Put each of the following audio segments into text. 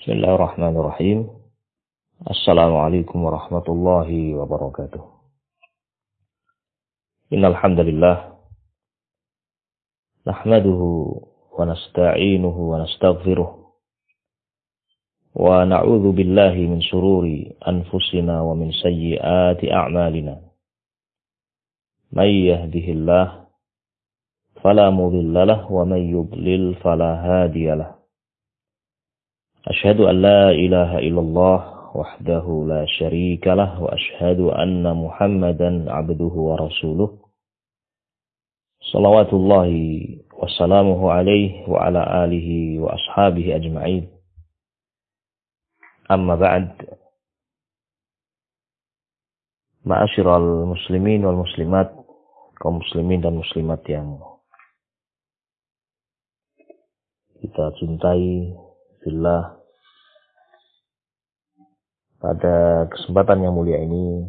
Bismillahirrahmanirrahim. Assalamualaikum warahmatullahi wabarakatuh. Innal hamdalillah nahmaduhu wa nasta'inuhu wa nastaghfiruh wa na'udzu billahi min shururi anfusina wa min sayyiati a'malina. May yahdihillahu fala mudilla lahu wa may yudlil fala hadiya lahu. Asyhadu an la ilaha illallah wahdahu la syarika lah wa asyhadu anna Muhammadan abduhu wa rasuluh. Shalawatullahi wassalamuhu alaihi wa ala alihi wa ashabihi ajma'in. Amma ba'd. Ma'asyiral muslimin wal muslimat, kaum muslimin dan muslimat yang kita cintai fillah. Pada kesempatan yang mulia ini,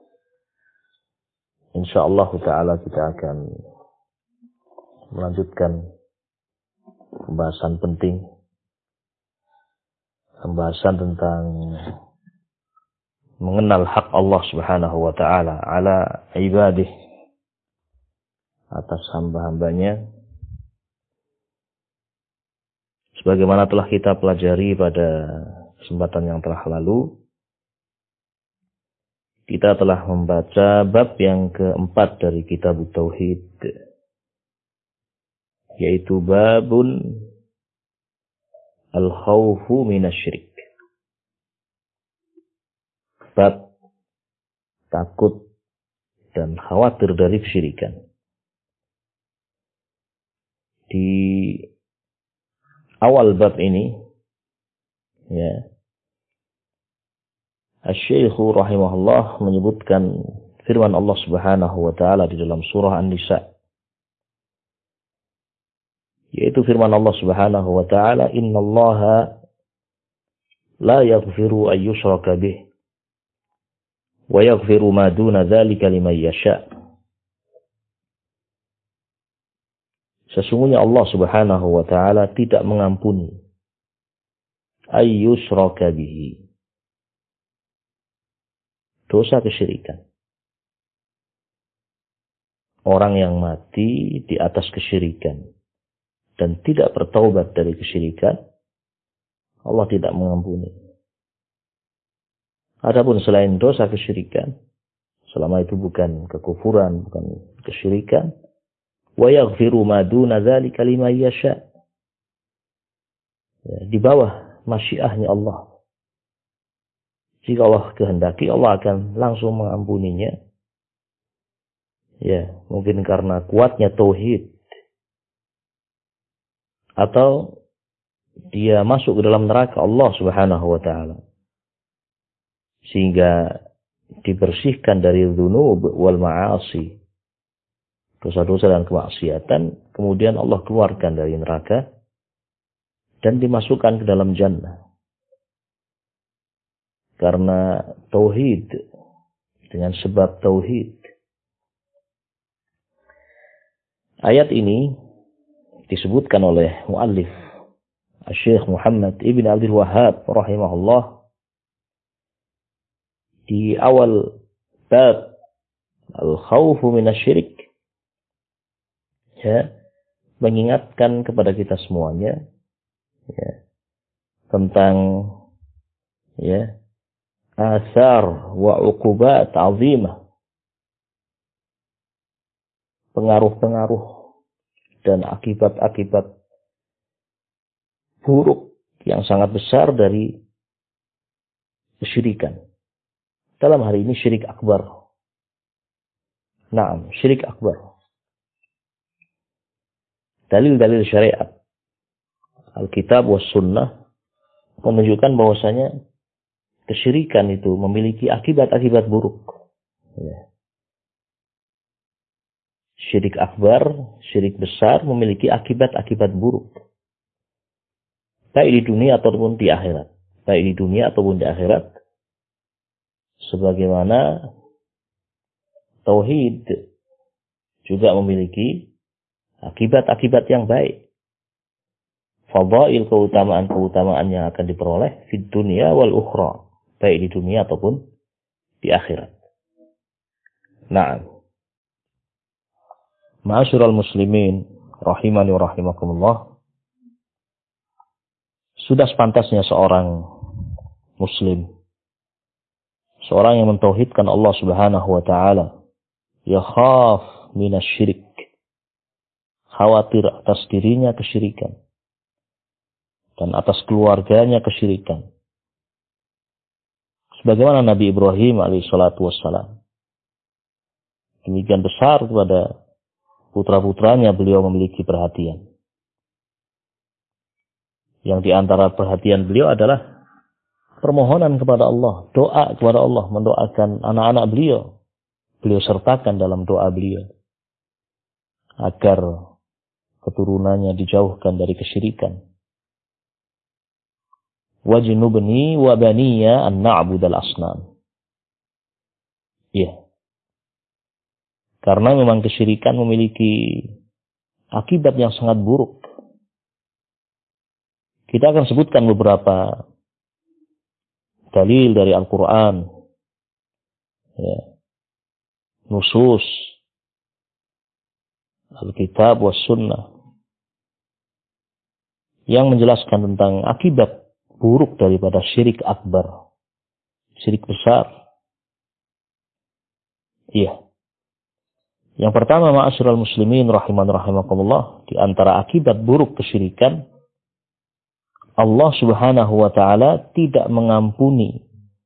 insyaallah ta'ala kita akan melanjutkan pembahasan penting, pembahasan tentang mengenal hak Allah subhanahu wa ta'ala ala ibadih, atas hamba-hambanya, sebagaimana telah kita pelajari pada kesempatan yang telah lalu. Kita telah membaca bab yang keempat dari kitab Tauhid, yaitu babun al-khawfu minasyirik. Bab takut dan khawatir dari kesyirikan. Di awal bab ini, ya, Asy-Syaikhu rahimahullah menyebutkan firman Allah Subhanahu wa taala di dalam surah An-Nisa, yaitu firman Allah Subhanahu wa taala, "Innallaha la yaghfiru an yushraka bih wa yaghfiru ma duna dzalika liman yasha." Sesungguhnya Allah Subhanahu wa taala tidak mengampuni ay yushraka bihi, dosa kesyirikan. Orang yang mati di atas kesyirikan dan tidak bertaubat dari kesyirikan, Allah tidak mengampuni. Adapun selain dosa kesyirikan, selama itu bukan kekufuran, bukan kesyirikan, wa yaghfiru ma duna dzalika liman yasha, di bawah masyiahnya Allah. Jika Allah kehendaki, Allah akan langsung mengampuninya. Ya, mungkin karena kuatnya tauhid, atau dia masuk ke dalam neraka Allah Subhanahu wa taala, sehingga dibersihkan dari dzunub wal ma'asi, dosa-dosa dan kemaksiatan, kemudian Allah keluarkan dari neraka dan dimasukkan ke dalam jannah. Karena tauhid, dengan sebab tauhid. Ayat ini disebutkan oleh muallif Syekh Muhammad Ibn Abdul Wahhab rahimahullah di awal bab al-khawfu minasyirik, ya, mengingatkan kepada kita semuanya, ya, tentang, ya, asar wa uqubat azimah, pengaruh-pengaruh dan akibat-akibat buruk yang sangat besar dari kesyirikan. Dalam hari ini syirik akbar. Naam, syirik akbar. Dalil-dalil syariat, Alkitab was sunnah, menunjukkan bahwasanya kesyirikan itu memiliki akibat-akibat buruk. Ya. Syirik akbar, syirik besar memiliki akibat-akibat buruk. Baik di dunia ataupun di akhirat. Baik di dunia ataupun di akhirat. Sebagaimana tauhid juga memiliki akibat-akibat yang baik. fadail, keutamaan-keutamaan yang akan diperoleh di dunia wal ukhra, baik di dunia ataupun di akhirat. Nah, ma'asyiral muslimin rahimani wa rahimakumullah, sudah sepantasnya seorang muslim, seorang yang mentauhidkan Allah Subhanahu wa taala, yakhaf minasyirik, khawatir atas dirinya kesyirikan dan atas keluarganya kesyirikan. Sebagaimana Nabi Ibrahim alaihissalatu wassalam, demikian besar kepada putra-putranya beliau memiliki perhatian. Yang di antara perhatian beliau adalah permohonan kepada Allah, doa kepada Allah, mendoakan anak-anak beliau. Beliau sertakan dalam doa beliau agar keturunannya dijauhkan dari kesyirikan. Wajnubni wa baniya an na'budal asnam. Iya. Karena memang kesyirikan memiliki akibat yang sangat buruk. Kita akan sebutkan beberapa dalil dari Al-Quran, ya, nusus, Alkitab was sunnah, yang menjelaskan tentang akibat buruk daripada syirik akbar, syirik besar. Iya. Yang pertama, ma'asyiral muslimin rahiman rahimakumullah, di antara akibat buruk kesyirikan, Allah Subhanahu wa taala tidak mengampuni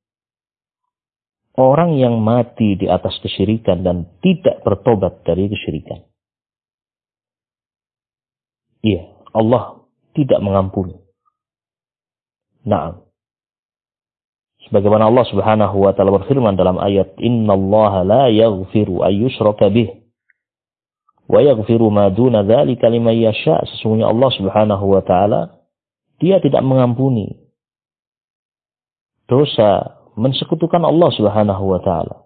orang yang mati di atas kesyirikan dan tidak bertobat dari kesyirikan. Iya, Allah tidak mengampuni. Nah, sebagaimana Allah Subhanahu wa taala berfirman dalam ayat, "Innallaha la yaghfiru ay yushraka bih wa yaghfiru ma duna dzalika liman yasha." Sesungguhnya Allah Subhanahu wa taala, Dia tidak mengampuni dosa mensekutukan Allah Subhanahu wa taala.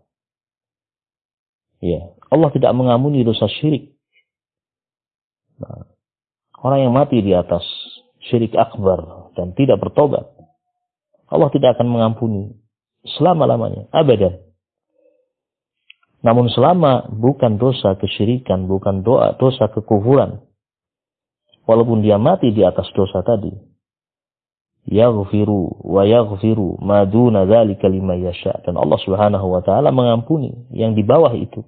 Ya, Allah tidak mengampuni dosa syirik. Nah, orang yang mati di atas syirik akbar dan tidak bertobat, Allah tidak akan mengampuni selama-lamanya, abadan. Namun selama bukan dosa kesyirikan, bukan dosa kekufuran, walaupun dia mati di atas dosa tadi, yaghfiru wa yaghfiru ma duna dzalika liman yasha, dan Allah Subhanahu wa taala mengampuni yang di bawah itu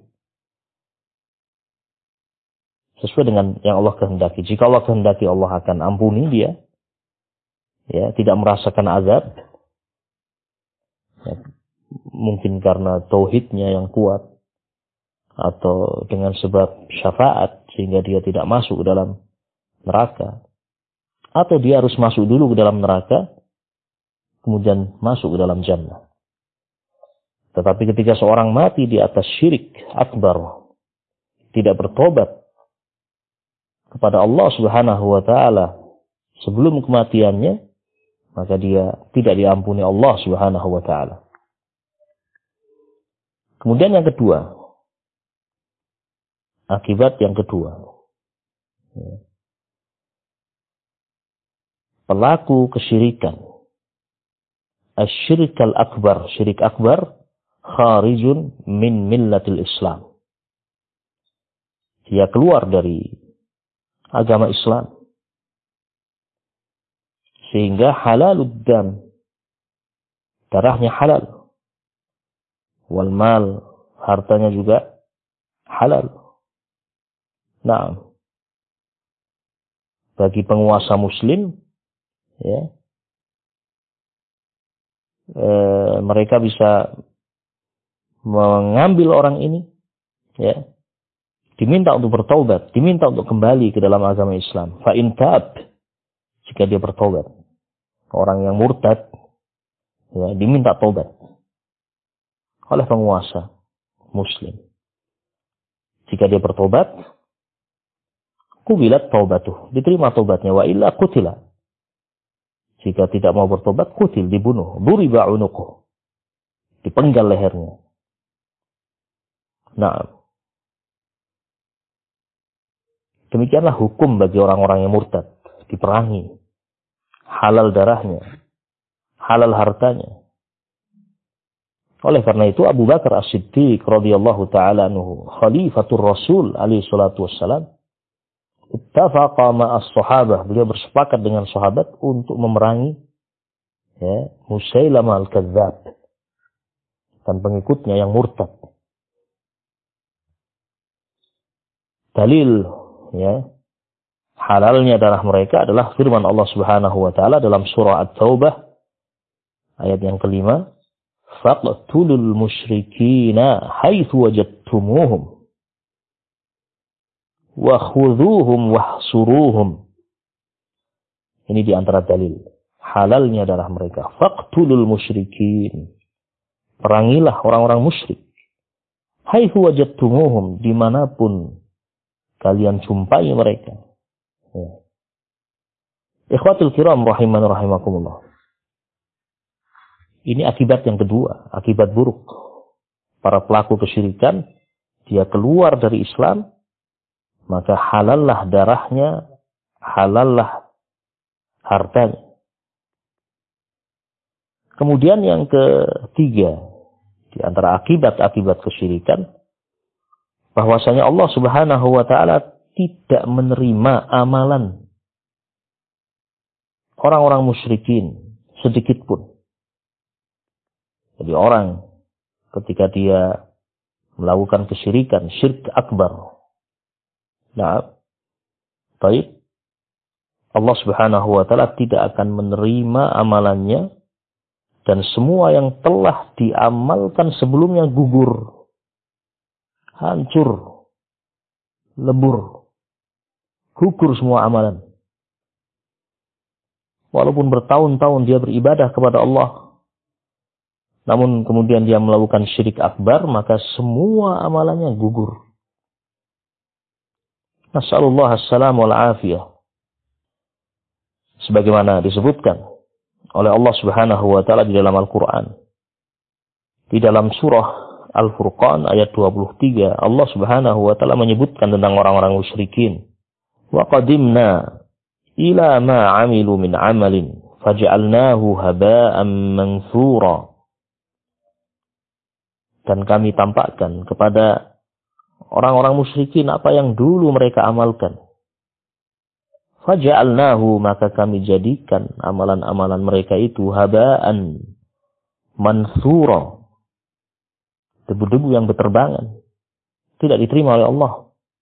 sesuai dengan yang Allah kehendaki. Jika Allah kehendaki, Allah akan ampuni dia, ya, tidak merasakan azab, ya, mungkin karena tauhidnya yang kuat atau dengan sebab syafaat sehingga dia tidak masuk ke dalam neraka, atau dia harus masuk dulu ke dalam neraka kemudian masuk ke dalam jannah. Tetapi ketika seorang mati di atas syirik akbar, tidak bertobat kepada Allah Subhanahu wa taala sebelum kematiannya, maka dia tidak diampuni Allah Subhanahu wa taala. Kemudian yang kedua, akibat yang kedua, pelaku kesyirikan, asyirikal akbar, syirik akbar, kharijun min millatil Islam. Dia keluar dari agama Islam. Sehingga halalud dam, darahnya halal. Wal mal, hartanya juga halal. Nah, bagi penguasa muslim, ya, mereka bisa mengambil orang ini, ya, diminta untuk bertobat, diminta untuk kembali ke dalam agama Islam. Fa in tab, jika dia bertobat, orang yang murtad, ya, diminta tobat oleh penguasa muslim. Jika dia bertobat, kubilat taubatuh, diterima tobatnya. Wa illa qutila, jika tidak mau bertobat, kutil, dibunuh. Duriba unuquh, dipenggal lehernya. Nah, demikianlah hukum bagi orang-orang yang murtad, diperangi. halal darahnya, halal hartanya. Oleh karena itu Abu Bakar As-Siddiq radhiyallahu taala anhu, khalifatur Rasul alaihi salatu wassalam, ittafaqa ma'as sahabah, beliau bersepakat dengan sahabat untuk memerangi Musailamah al-Kadzdzab dan pengikutnya yang murtad. Dalil halalnya darah mereka adalah firman Allah Subhanahu wa taala dalam surah At-Taubah ayat yang kelima, faqtulul musyrikina haitsu wajadtumuhum wa khudhuhum wahsuruhum. Ini di antara dalil halalnya darah mereka. Faqtulul musyrikin, perangilah orang-orang musyrik. Haitsu wajadtumuhum, dimanapun kalian jumpai mereka. Ikhwatul kiram rahiman rahimakumullah. Ini akibat yang kedua, akibat buruk. Para pelaku kesyirikan, dia keluar dari Islam, maka halallah darahnya, halallah hartanya. Kemudian yang ketiga, di antara akibat-akibat kesyirikan, bahwasanya Allah Subhanahu wa taala tidak menerima amalan orang-orang musyrikin sedikit pun. Jadi orang ketika dia melakukan kesyirikan, syirik akbar. Nah, baik, Allah Subhanahu wa taala tidak akan menerima amalannya, dan semua yang telah diamalkan sebelumnya gugur, hancur, lebur, gugur semua amalan. Walaupun bertahun-tahun dia beribadah kepada Allah, namun kemudian dia melakukan syirik akbar, maka semua amalannya gugur. Nasallallahu as-salam wal afiyah. Sebagaimana disebutkan oleh Allah Subhanahu wa taala di dalam Al-Qur'an. Di dalam surah Al-Furqan ayat 23, Allah Subhanahu wa taala menyebutkan tentang orang-orang musyrikin. Wa qadimna ila ma 'amilu min 'amalin faj'alnahu haba'an manthura. Dan kami tampakkan kepada orang-orang musyrikin apa yang dulu mereka amalkan. Faja'alnahu, maka kami jadikan amalan-amalan mereka itu haba'an mansura, debu-debu yang berterbangan, tidak diterima oleh Allah.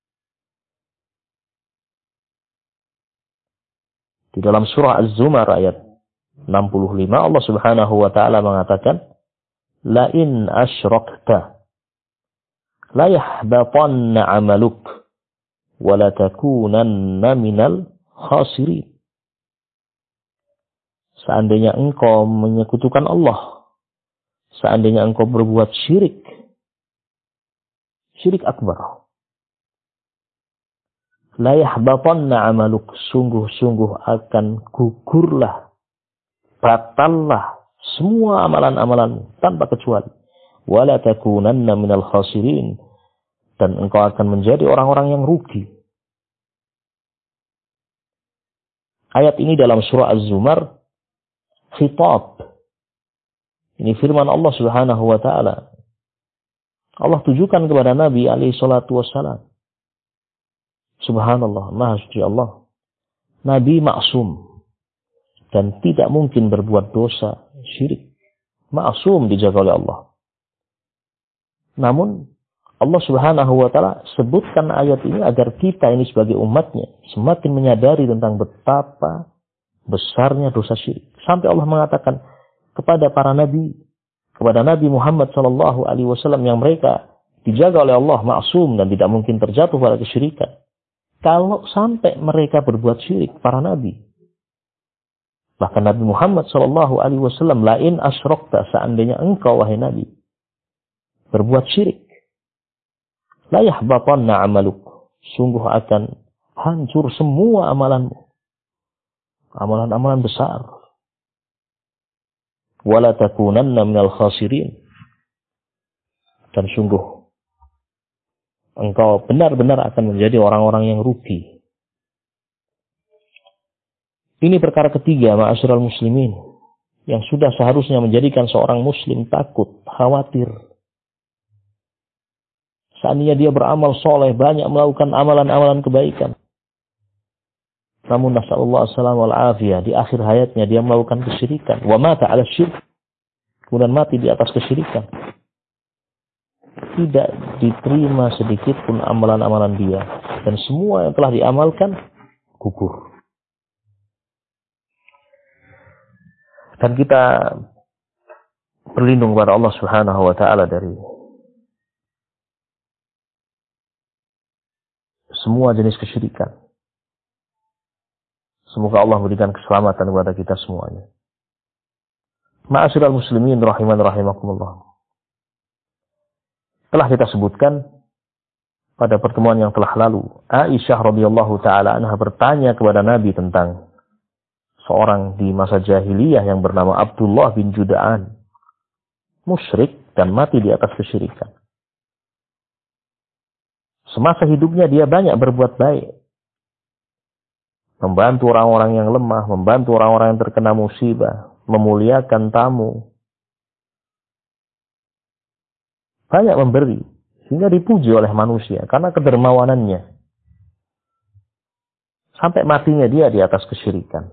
Di dalam surah Az-Zumar ayat 65, Allah Subhanahu wa taala mengatakan, la in asyrakta la yahbatanna 'amaluk wa la takunanna minal khasirin. Seandainya engkau menyekutukan Allah, seandainya engkau berbuat syirik akbar, la yahbatanna 'amaluk, sungguh-sungguh akan gugurlah, batallah semua amalan-amalanmu tanpa kecuali. Wala takunanna minal khasirin, dan engkau akan menjadi orang-orang yang rugi. Ayat ini dalam surah Az-Zumar khitab. Ini firman Allah Subhanahu wa taala. Allah tujukan kepada Nabi alaihi salatu wassalam. Subhanallah, maha suci Allah. Nabi maksum dan tidak mungkin berbuat dosa syirik. Maksum, dijaga oleh Allah. Namun Allah Subhanahu wa taala sebutkan ayat ini agar kita ini sebagai umatnya semakin menyadari tentang betapa besarnya dosa syirik. Sampai Allah mengatakan kepada para nabi, kepada Nabi Muhammad sallallahu alaihi wasallam yang mereka dijaga oleh Allah, maksum dan tidak mungkin terjatuh pada kesyirikan. Kalau sampai mereka berbuat syirik, para nabi, bahkan Nabi Muhammad sallallahu alaihi wasallam, la in asyrakta, seandainya engkau wahai Nabi berbuat syirik, la yahbatanna 'amaluk, sungguh akan hancur semua amalanmu, amalan-amalan besar. Wala takunanna minal khasirin, dan sungguh engkau benar-benar akan menjadi orang-orang yang rugi. Ini perkara ketiga, ma'asyiral muslimin, yang sudah seharusnya menjadikan seorang muslim takut, khawatir. Seandainya dia beramal soleh, banyak melakukan amalan-amalan kebaikan. Namun nasallallahu alaihi wal afiyah, di akhir hayatnya dia melakukan kesyirikan. Wa mata 'ala syirk. Kemudian mati di atas kesyirikan. Tidak diterima sedikit pun amalan-amalan dia. Dan semua yang telah diamalkan gugur. Dan kita berlindung kepada Allah Subhanahu wa taala dari semua jenis kesyirikan. Semoga Allah memberikan keselamatan kepada kita semuanya. Ma'asyiral muslimin rahiman rahimakumullah. Telah kita sebutkan pada pertemuan yang telah lalu, Aisyah radhiyallahu taala anha bertanya kepada Nabi tentang seorang di masa jahiliyah yang bernama Abdullah bin Juda'an, musyrik dan mati di atas kesyirikan. Semasa hidupnya dia banyak berbuat baik. Membantu orang-orang yang lemah, membantu orang-orang yang terkena musibah, memuliakan tamu. Banyak memberi, sehingga dipuji oleh manusia karena kedermawanannya. Sampai matinya dia di atas kesyirikan.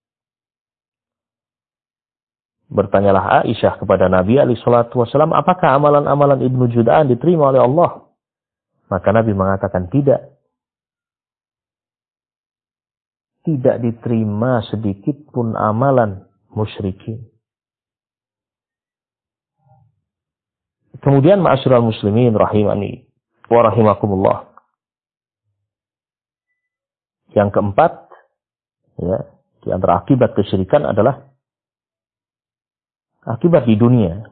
Bertanyalah Aisyah kepada Nabi SAW, apakah amalan-amalan Ibnu Juda'an diterima oleh Allah? Maka Nabi mengatakan tidak. Tidak diterima sedikit pun amalan musyrikin. Kemudian ma'asyiral muslimin rahimani wa rahimakumullah. Yang keempat, ya, di antara akibat kesyirikan adalah akibat di dunia.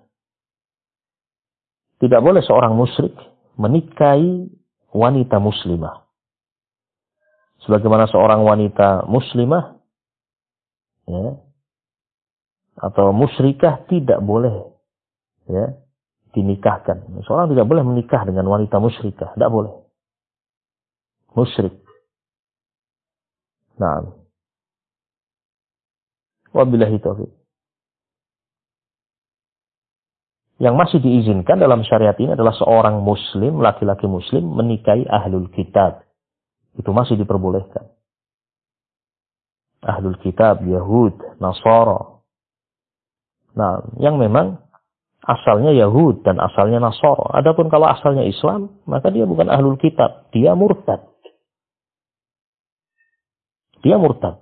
Tidak boleh seorang musyrik menikahi wanita muslimah. Sebagaimana seorang wanita muslimah, ya, atau musyrikah tidak boleh, ya, dinikahkan. Seorang tidak boleh menikah dengan wanita musyrikah, tidak boleh. Musyrik. Nah, wabillahi taufiq. Yang masih diizinkan dalam syariat ini adalah seorang muslim, laki-laki muslim menikahi ahlul kitab. Itu masih diperbolehkan. Ahlul kitab, Yahud, Nasara. Nah, yang memang asalnya Yahud dan asalnya Nasara. Adapun kalau asalnya Islam, maka dia bukan ahlul kitab, dia murtad. Dia murtad.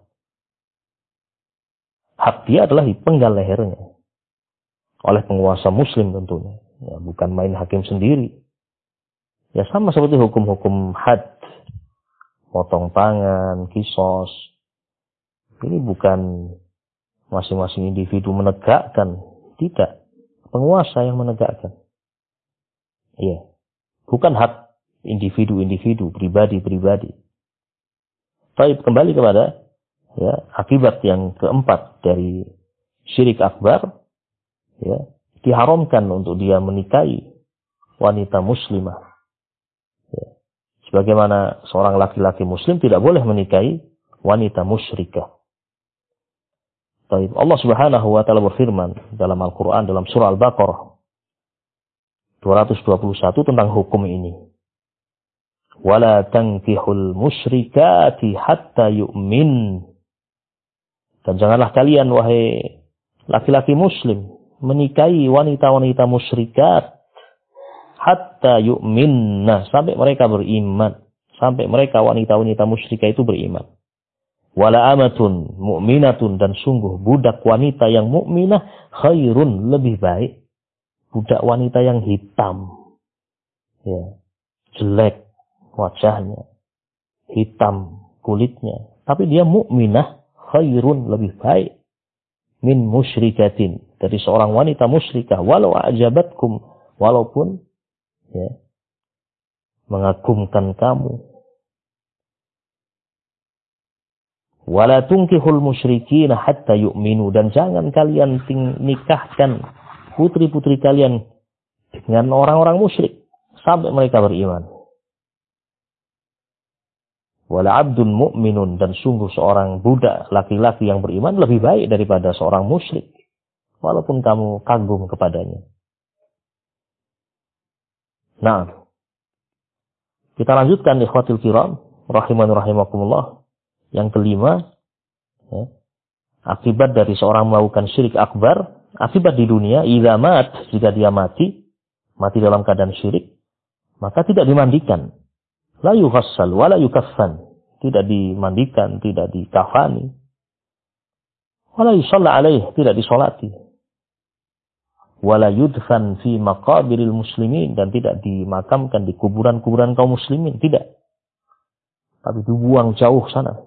Hak dia adalah dipenggal lehernya oleh penguasa muslim tentunya. Ya, bukan main hakim sendiri. Ya sama seperti hukum-hukum had. Potong tangan, kisos. Ini bukan masing-masing individu menegakkan. Tidak. Penguasa yang menegakkan. Iya. Bukan hak individu-individu, pribadi-pribadi. Baik, kembali kepada, ya, akibat yang keempat dari syirik akbar. Ya, diharamkan untuk dia menikahi wanita muslimah. Sebagaimana seorang laki-laki muslim tidak boleh menikahi wanita musyrikah. Baik, Allah Subhanahu wa taala berfirman dalam Al-Qur'an dalam surah Al-Baqarah 221 tentang hukum ini. Wala tankihul musyrikati hatta yu'min. Dan janganlah kalian wahai laki-laki muslim menikahi wanita-wanita musyrikat hatta yu'minna, sampai mereka beriman, sampai mereka wanita-wanita musyrikah itu beriman. Wala amatun mu'minatun, dan sungguh budak wanita yang mukminah khairun, lebih baik. Budak wanita yang hitam, ya, jelek wajahnya, hitam kulitnya, tapi dia mukminah khairun, lebih baik. Min musyrikatin, dari seorang wanita musyrikah, walau a'jabatkum, walaupun, ya, mengagumkan kamu. Wala tunkihul musyrikin hatta yu'minu, dan jangan kalian nikahkan putri-putri kalian dengan orang-orang musyrik sampai mereka beriman. Wala abdun mu'minun, dan sungguh seorang budak laki-laki yang beriman lebih baik daripada seorang musyrik, walaupun kamu kagum kepadanya. Nah, kita lanjutkan ikhwatil kiram rahimani rahimakumullah. Yang kelima, ya, akibat dari seorang melakukan syirik akbar, akibat di dunia, idza mat, jika dia mati dalam keadaan syirik, maka tidak dimandikan. La yughassal wa la yukaffan, tidak dimandikan, tidak dikafani. Wa la yusalla alaih, tidak disolati. Wa la yudfan fi maqabiril muslimin, dan tidak dimakamkan di kuburan-kuburan kaum muslimin, tidak. Tapi dibuang jauh sana.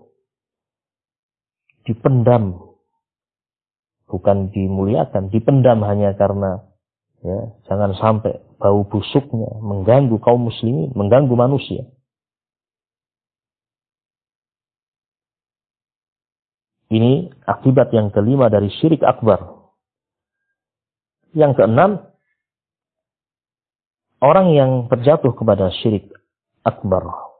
Dipendam. Bukan dimuliakan, dipendam hanya karena ya, jangan sampai bau busuknya mengganggu kaum muslimin, mengganggu manusia. Ini akibat yang kelima dari syirik akbar. Yang keenam, orang yang terjatuh kepada syirik akbar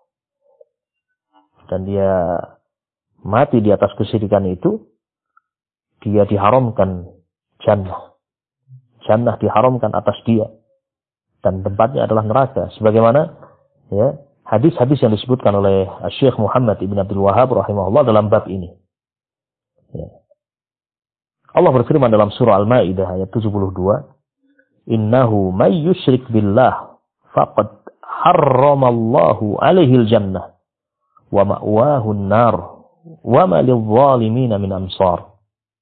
dan dia mati di atas kesyirikan itu, dia diharamkan jannah. Jannah diharamkan atas dia, dan tempatnya adalah neraka. Sebagaimana ya, hadis-hadis yang disebutkan oleh Syekh Muhammad Ibn Abdul Wahhab rahimahullah dalam bab ini. Ya. Allah berfirman dalam surah Al-Maidah ayat 72, "Innahu may yusyrik billah faqad harramallahu alaihil jannah wa ma'wahu an-nar wa ma lidh-dhalimin min ansar."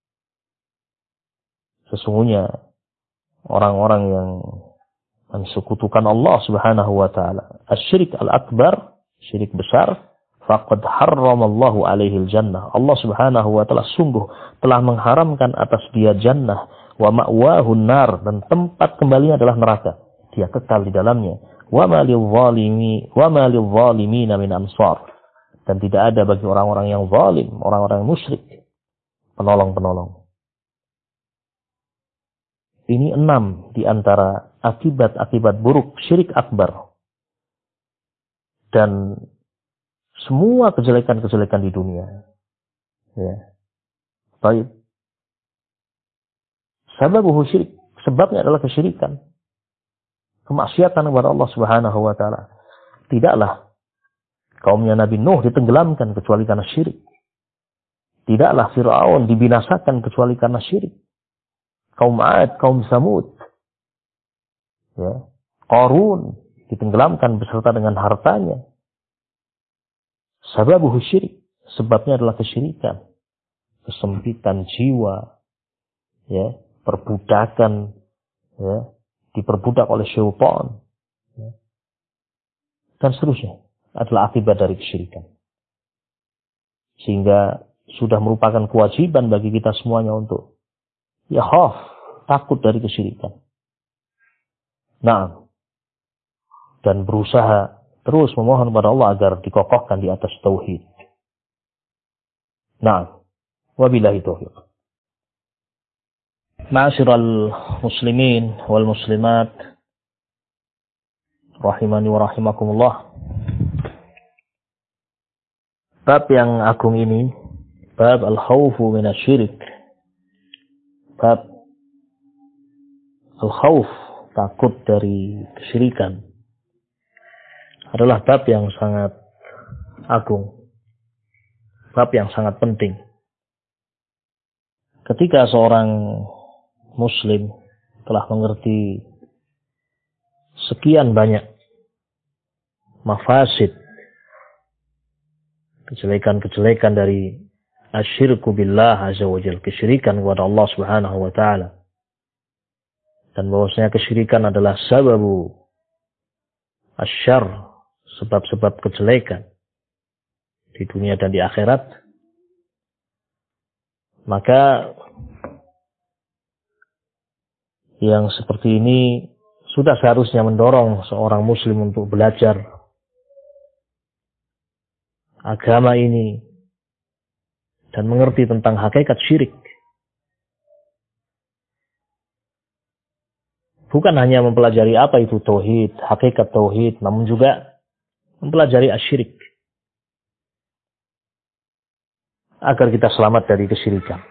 Sesungguhnya orang-orang yang mensekutukan Allah Subhanahu wa taala, asy-syirik al-akbar, syirik besar, faqad harramallahu alaihil jannah. Allah Subhanahu wa taala sungguh telah mengharamkan atas dia jannah, wa ma'wahu an-nar, dan tempat kembalinya adalah neraka. Dia kekal di dalamnya. Wa ma lidh-dhalimin min ansar. Dan tidak ada bagi orang-orang yang zalim, orang-orang musyrik, penolong-penolong. Ini 6 di antara akibat-akibat buruk syirik akbar. Dan semua kejelekan-kejelekan di dunia. Ya. Baik. Sababuhu syirik. Sebabnya adalah kesyirikan. Kemaksiatan kepada Allah Subhanahu wa taala. Tidaklah kaumnya Nabi Nuh ditenggelamkan kecuali karena syirik. Tidaklah Fir'aun dibinasakan kecuali karena syirik. Kaum Ad, kaum Samud, ya, Qarun ditenggelamkan beserta dengan hartanya. Sababuhu syirik, sebabnya adalah kesyirikan, kesempitan jiwa, ya, perbudakan, ya, diperbudak oleh syaitan, ya, dan seterusnya adalah akibat dari kesyirikan. Sehingga sudah merupakan kewajiban bagi kita semuanya untuk ya khaf, takut dari kesyirikan. Nah, dan berusaha terus memohon kepada Allah agar dikokohkan di atas tauhid. Nah, wabillahi taufiq. Ma'asyiral muslimin wal muslimat rahimani wa rahimakumullah. Bab yang agung ini, bab al-khawfu minasyirik. Bab al-khawf, takut dari kesyirikan, adalah bab yang sangat agung, bab yang sangat penting. Ketika seorang muslim telah mengerti sekian banyak mafasid, kejelekan-kejelekan dari asyirku billah azza wa jalla, kesyirikan kepada Allah Subhanahu wa taala, dan bahwasanya kesyirikan adalah sababu asyarr, sebab-sebab kejelekan di dunia dan di akhirat, maka yang seperti ini sudah seharusnya mendorong seorang muslim untuk belajar agama ini dan mengerti tentang hakikat syirik. Bukan hanya mempelajari apa itu tauhid, hakikat tauhid, namun juga mempelajari asyirik. agar kita selamat dari kesyirikan.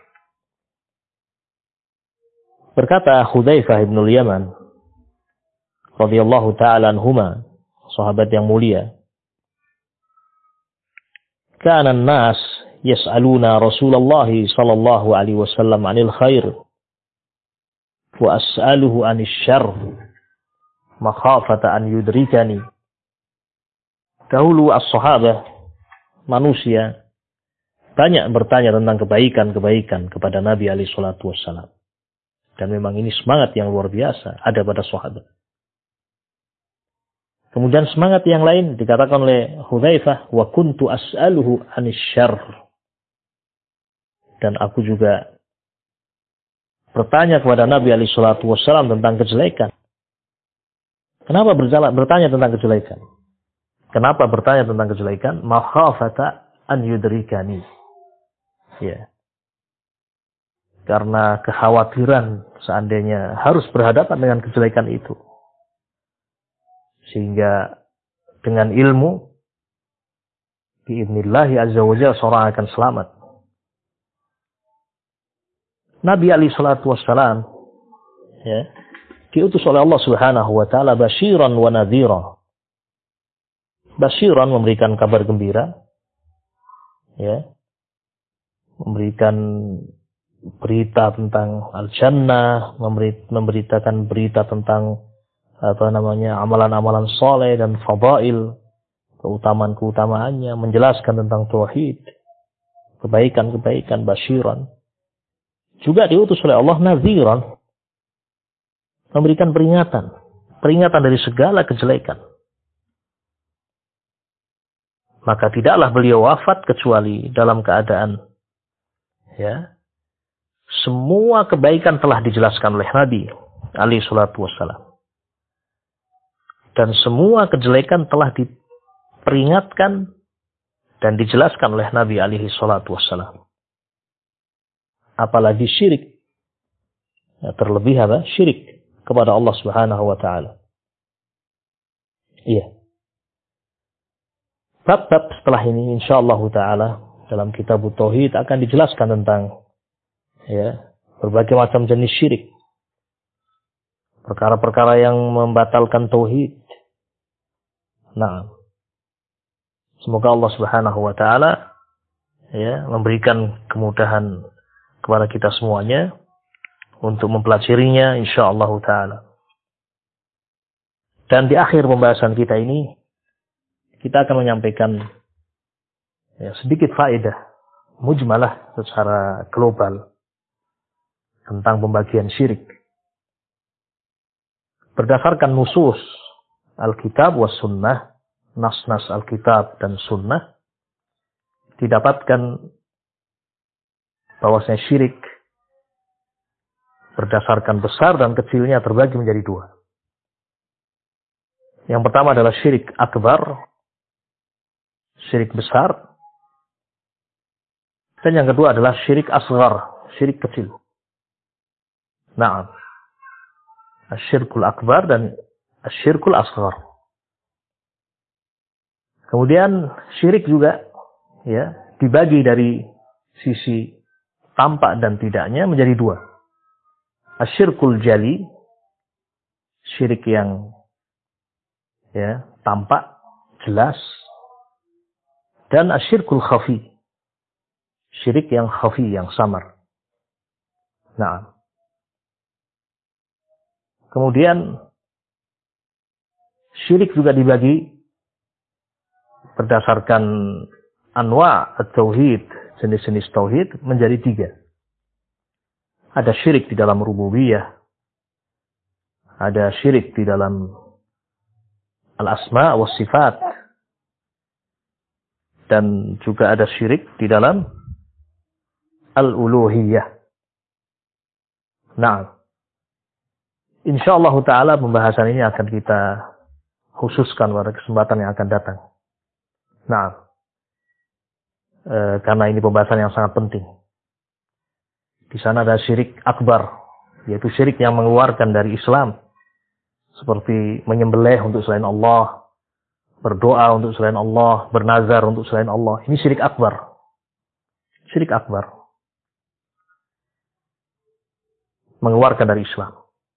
Berkata Hudzaifah bin Yaman radhiyallahu ta'ala anhuma, sahabat yang mulia, kana an-nas yas'aluna Rasulullah sallallahu alaihi wasallam 'anil khair wa as'aluhu 'anil syarr makhafata an yudrikani. Dahulu as-sahabah, manusia, banyak bertanya tentang kebaikan-kebaikan kepada Nabi alaihi salatu wassalam. Dan memang ini semangat yang luar biasa ada pada sahabat. Kemudian semangat yang lain dikatakan oleh Hudzaifah, wa kuntu as'aluhu 'anil syarr. Dan aku juga bertanya kepada Nabi alaihi salatu wassalam tentang kejelekan. Kenapa bertanya tentang kejelekan? Kenapa bertanya tentang kejelekan? Makhafata an yudrikani. Ya. Karena kekhawatiran seandainya harus berhadapan dengan kejelekan itu. Sehingga dengan ilmu, bi'idnillahi azza wa jalla, seorang akan selamat. Nabi alaihi salatu wassalam, ya, diutus oleh Allah subhanahu wa ta'ala basyiran wa nadhira. Basyiran, memberikan kabar gembira, ya, memberikan berita tentang al-jannah, memberitakan berita tentang amalan-amalan soleh dan fadail, keutamaan-keutamaannya, menjelaskan tentang tauhid, kebaikan-kebaikan, basyiran. Juga diutus oleh Allah nadhiran, memberikan peringatan dari segala kejelekan. Maka tidaklah beliau wafat kecuali dalam keadaan, ya, semua kebaikan telah dijelaskan oleh Nabi alaihi salatu wassalam. Dan semua kejelekan telah diperingatkan dan dijelaskan oleh Nabi alaihi salatu wassalam. Apalagi syirik. Ya, terlebih apa? Syirik kepada Allah subhanahu wa ta'ala. Iya. Bab-bab setelah ini insyaallah ta'ala dalam kitab Tauhid akan dijelaskan tentang, ya, berbagai macam jenis syirik. Perkara-perkara yang membatalkan tauhid. Nah, semoga Allah subhanahu wa ta'ala, ya, memberikan kemudahan kepada kita semuanya untuk mempelajarinya insyaallah ta'ala. Dan di akhir pembahasan kita ini, kita akan menyampaikan, ya, sedikit faedah mujmalah secara global tentang pembagian syirik. Berdasarkan nusus Alkitab was sunnah, nas-nas Alkitab dan sunnah, didapatkan bahwasanya syirik berdasarkan besar dan kecilnya terbagi menjadi dua. Yang pertama adalah syirik akbar, syirik besar. Dan yang kedua adalah syirik asghar, syirik kecil. Nah, asyirkul akbar dan asyirkul asghar. Kemudian syirik juga, ya, dibagi dari sisi tampak dan tidaknya menjadi dua. Asyirkul jali, syirik yang, ya, tampak, jelas. Dan asyirkul khafi, syirik yang khafi, yang samar. Nah, kemudian syirik juga dibagi berdasarkan anwa' at-tauhid, jenis-jenis tauhid menjadi tiga. Ada syirik di dalam rububiyah, ada syirik di dalam al-asma' was sifat, dan juga ada syirik di dalam al-uluhiyah. Nah, insyaallah ta'ala pembahasan ini akan kita khususkan pada kesempatan yang akan datang. Nah, karena ini pembahasan yang sangat penting. Di sana ada syirik akbar, yaitu syirik yang mengeluarkan dari Islam, seperti menyembelih untuk selain Allah, berdoa untuk selain Allah, bernazar untuk selain Allah. Ini syirik akbar. Syirik akbar. Mengeluarkan dari Islam.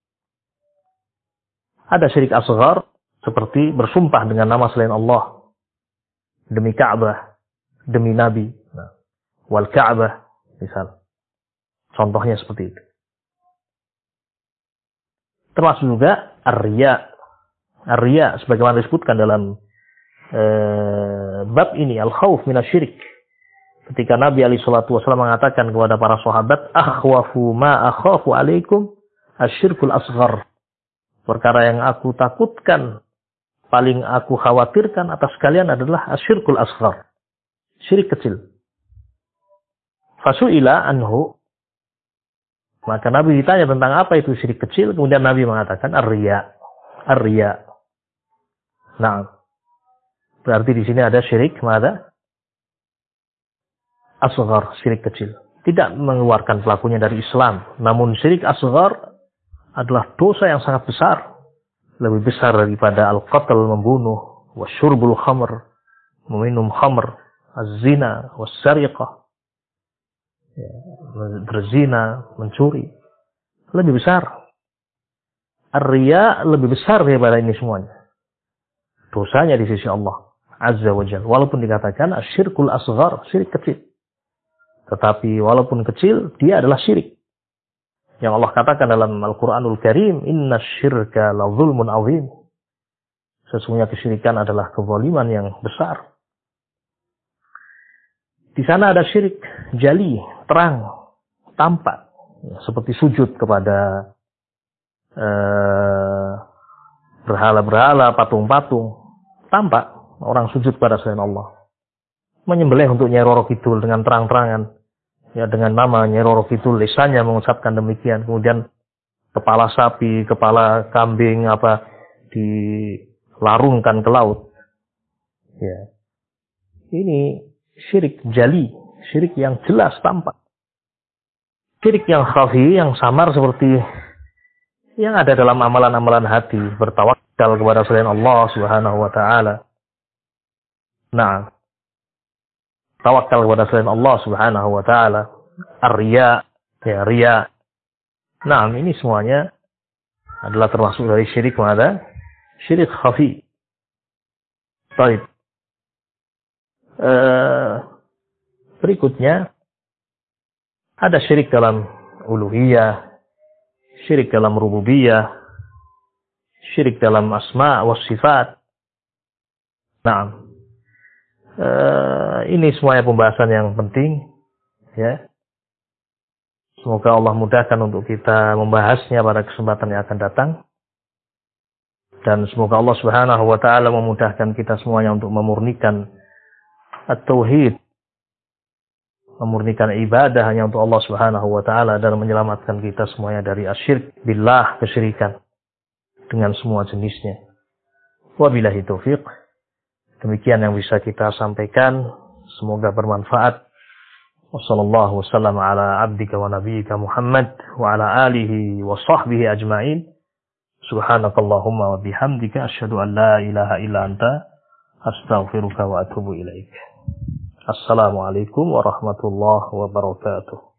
Ada syirik asghar seperti bersumpah dengan nama selain Allah. Demi Ka'bah, demi Nabi. Wal Ka'bah, misal. Contohnya seperti itu. Termasuk juga ar-riya. Ar-riya sebagaimana disebutkan dalam bab ini, al-khawf minasyirik. Ketika Nabi SAW mengatakan kepada para sahabat, akhwafu ma akhafu alaikum asyirkul asghar. Perkara yang aku takutkan, paling aku khawatirkan atas kalian adalah asyirkul asghar. Syirik kecil. Fasu'ila anhu. Maka Nabi ditanya tentang apa itu syirik kecil. Kemudian Nabi mengatakan ar-riya. Ar-riya. Nah. Berarti di sini ada syirik mana? Asghar, syirik kecil. Tidak mengeluarkan pelakunya dari Islam. Namun syirik asghar adalah dosa yang sangat besar. Lebih besar daripada al-qatl, membunuh, wasyurbul khamr, meminum khamr, az-zina, wasyariqah, ya, berzina, mencuri. Lebih besar. Ar-riya lebih besar daripada ini semuanya. Dosanya di sisi Allah Azza wa Jalla. Walaupun dikatakan asyirkul asghar, syirik kecil. Tetapi walaupun kecil, dia adalah syirik. Yang Allah katakan dalam Al-Quranul Karim, inna syirka la zulmun azim. Sesungguhnya kesyirikan adalah kezaliman yang besar. Di sana ada syirik jali, terang, tampak. Seperti sujud kepada berhala-berhala, patung-patung. Tampak orang sujud pada selain Allah. Menyembelih untuk Nyai Roro Kidul dengan terang-terangan. Ya, dengan nama Nyai Roro Kidul, lisannya mengucapkan demikian. Kemudian kepala sapi, kepala kambing, dilarungkan ke laut. Ya. Ini syirik jali. Syirik yang jelas tampak. Syirik yang khafi, yang samar seperti yang ada dalam amalan-amalan hati. Bertawakal kepada selain Allah Subhanahu wa ta'ala. Nah. Tawakal kepada selain Allah Subhanahu wa ta'ala. Ar-riya, ya riya. Nah, ini semuanya adalah termasuk dari syirik mana? Syirik khafi. Baik. Berikutnya ada syirik dalam uluhiyah, syirik dalam rububiyah, syirik dalam asma wa sifat. Nah, ini semuanya pembahasan yang penting, ya. Semoga Allah mudahkan untuk kita membahasnya pada kesempatan yang akan datang, dan semoga Allah Subhanahu wa ta'ala memudahkan kita semuanya untuk memurnikan at-tauhid, memurnikan ibadah hanya untuk Allah Subhanahu wa ta'ala, dan menyelamatkan kita semuanya dari asyirk billah, kesyirikan dengan semua jenisnya. Wabillahi taufiq. Demikian yang bisa kita sampaikan. Semoga bermanfaat. Wassallallahu wasallam ala abdika wa nabiyyika Muhammad wa ala alihi wa sahbihi ajma'in. Subhanakallahumma wa bihamdika asyhadu an la ilaha illa anta astaghfiruka wa atubu ilaik. Assalamualaikum warahmatullahi wabarakatuh.